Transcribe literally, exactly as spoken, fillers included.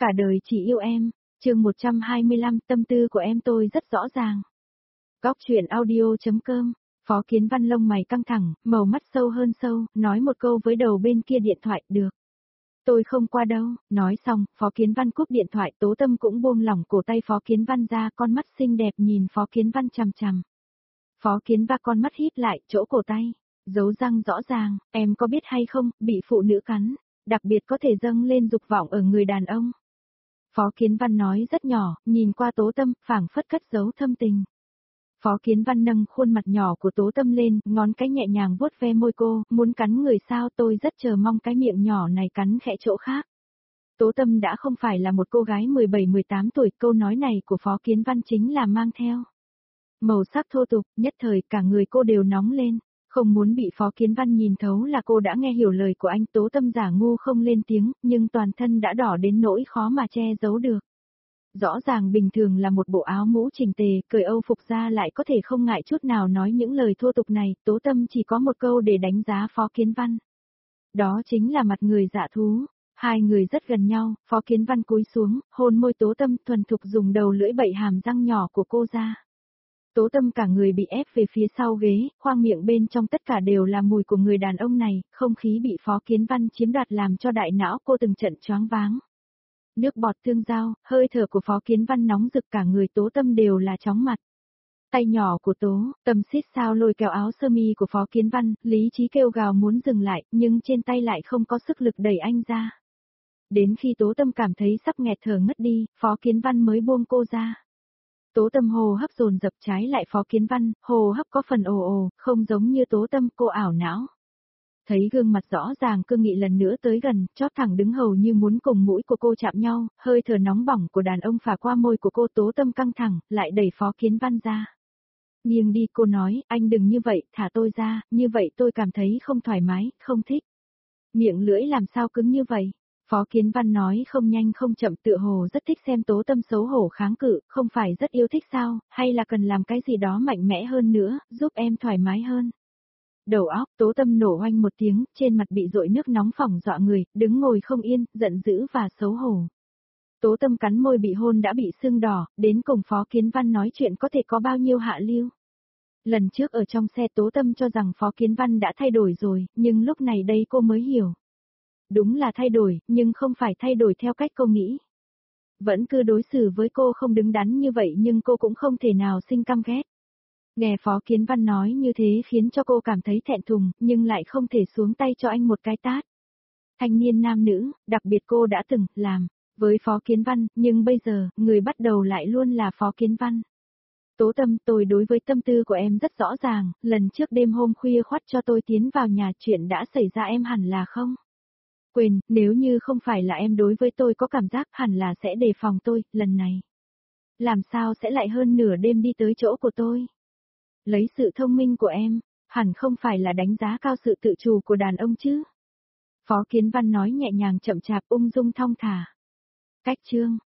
Cả đời chỉ yêu em, chương một trăm hai mươi lăm, tâm tư của em tôi rất rõ ràng. Góc truyện audio.com, Phó Kiến Văn lông mày căng thẳng, màu mắt sâu hơn sâu, nói một câu với đầu bên kia điện thoại, được. Tôi không qua đâu, nói xong, Phó Kiến Văn cúp điện thoại, Tố Tâm cũng buông lỏng cổ tay Phó Kiến Văn ra, con mắt xinh đẹp nhìn Phó Kiến Văn chằm chằm. Phó Kiến Văn con mắt híp lại, chỗ cổ tay, dấu răng rõ ràng, em có biết hay không, bị phụ nữ cắn, đặc biệt có thể dâng lên dục vọng ở người đàn ông. Phó Kiến Văn nói rất nhỏ, nhìn qua Tố Tâm, phảng phất cất giấu thâm tình. Phó Kiến Văn nâng khuôn mặt nhỏ của Tố Tâm lên, ngón cái nhẹ nhàng vuốt ve môi cô, muốn cắn người sao, tôi rất chờ mong cái miệng nhỏ này cắn khẽ chỗ khác. Tố Tâm đã không phải là một cô gái mười bảy mười tám tuổi, câu nói này của Phó Kiến Văn chính là mang theo màu sắc thô tục, nhất thời cả người cô đều nóng lên. Không muốn bị Phó Kiến Văn nhìn thấu là cô đã nghe hiểu lời của anh. Tố Tâm giả ngu không lên tiếng, nhưng toàn thân đã đỏ đến nỗi khó mà che giấu được. Rõ ràng bình thường là một bộ áo mũ chỉnh tề, cởi âu phục ra lại có thể không ngại chút nào nói những lời thô tục này. Tố Tâm chỉ có một câu để đánh giá Phó Kiến Văn. Đó chính là mặt người dạ thú. Hai người rất gần nhau, Phó Kiến Văn cúi xuống, hôn môi Tố Tâm, thuần thục dùng đầu lưỡi bậy hàm răng nhỏ của cô ra. Tố Tâm cả người bị ép về phía sau ghế, khoang miệng bên trong tất cả đều là mùi của người đàn ông này, không khí bị Phó Kiến Văn chiếm đoạt làm cho đại não cô từng trận choáng váng. Nước bọt tương giao, hơi thở của Phó Kiến Văn nóng rực, cả người Tố Tâm đều là chóng mặt. Tay nhỏ của Tố Tâm xít sao lôi kéo áo sơ mi của Phó Kiến Văn, lý trí kêu gào muốn dừng lại, nhưng trên tay lại không có sức lực đẩy anh ra. Đến khi Tố Tâm cảm thấy sắp nghẹt thở ngất đi, Phó Kiến Văn mới buông cô ra. Tố Tâm hồ hấp dồn dập, trái lại Phó Kiến Văn, hồ hấp có phần ồ ồ, không giống như Tố Tâm, cô ảo não. Thấy gương mặt rõ ràng cương nghị lần nữa tới gần, chót thẳng đứng hầu như muốn cùng mũi của cô chạm nhau, hơi thở nóng bỏng của đàn ông phả qua môi của cô. Tố Tâm căng thẳng, lại đẩy Phó Kiến Văn ra. Nghiêng đi, cô nói, anh đừng như vậy, thả tôi ra, như vậy tôi cảm thấy không thoải mái, không thích. Miệng lưỡi làm sao cứng như vậy? Phó Kiến Văn nói không nhanh không chậm, tựa hồ rất thích xem Tố Tâm xấu hổ kháng cự, không phải rất yêu thích sao, hay là cần làm cái gì đó mạnh mẽ hơn nữa, giúp em thoải mái hơn. Đầu óc Tố Tâm nổ oanh một tiếng, trên mặt bị dội nước nóng phỏng dọa người, đứng ngồi không yên, giận dữ và xấu hổ. Tố Tâm cắn môi bị hôn đã bị sưng đỏ, đến cùng Phó Kiến Văn nói chuyện có thể có bao nhiêu hạ lưu. Lần trước ở trong xe Tố Tâm cho rằng Phó Kiến Văn đã thay đổi rồi, nhưng lúc này đây cô mới hiểu. Đúng là thay đổi, nhưng không phải thay đổi theo cách cô nghĩ. Vẫn cứ đối xử với cô không đứng đắn như vậy, nhưng cô cũng không thể nào sinh căm ghét. Nghe Phó Kiến Văn nói như thế khiến cho cô cảm thấy thẹn thùng, nhưng lại không thể xuống tay cho anh một cái tát. Thanh niên nam nữ, đặc biệt cô đã từng làm với Phó Kiến Văn, nhưng bây giờ, người bắt đầu lại luôn là Phó Kiến Văn. Tố Tâm, tôi đối với tâm tư của em rất rõ ràng, lần trước đêm hôm khuya khoắt cho tôi tiến vào nhà, chuyện đã xảy ra em hẳn là không quên, nếu như không phải là em đối với tôi có cảm giác, hẳn là sẽ đề phòng tôi, lần này. Làm sao sẽ lại hơn nửa đêm đi tới chỗ của tôi? Lấy sự thông minh của em, hẳn không phải là đánh giá cao sự tự chủ của đàn ông chứ? Phó Kiến Văn nói nhẹ nhàng chậm chạp, ung dung thong thả. Cách chương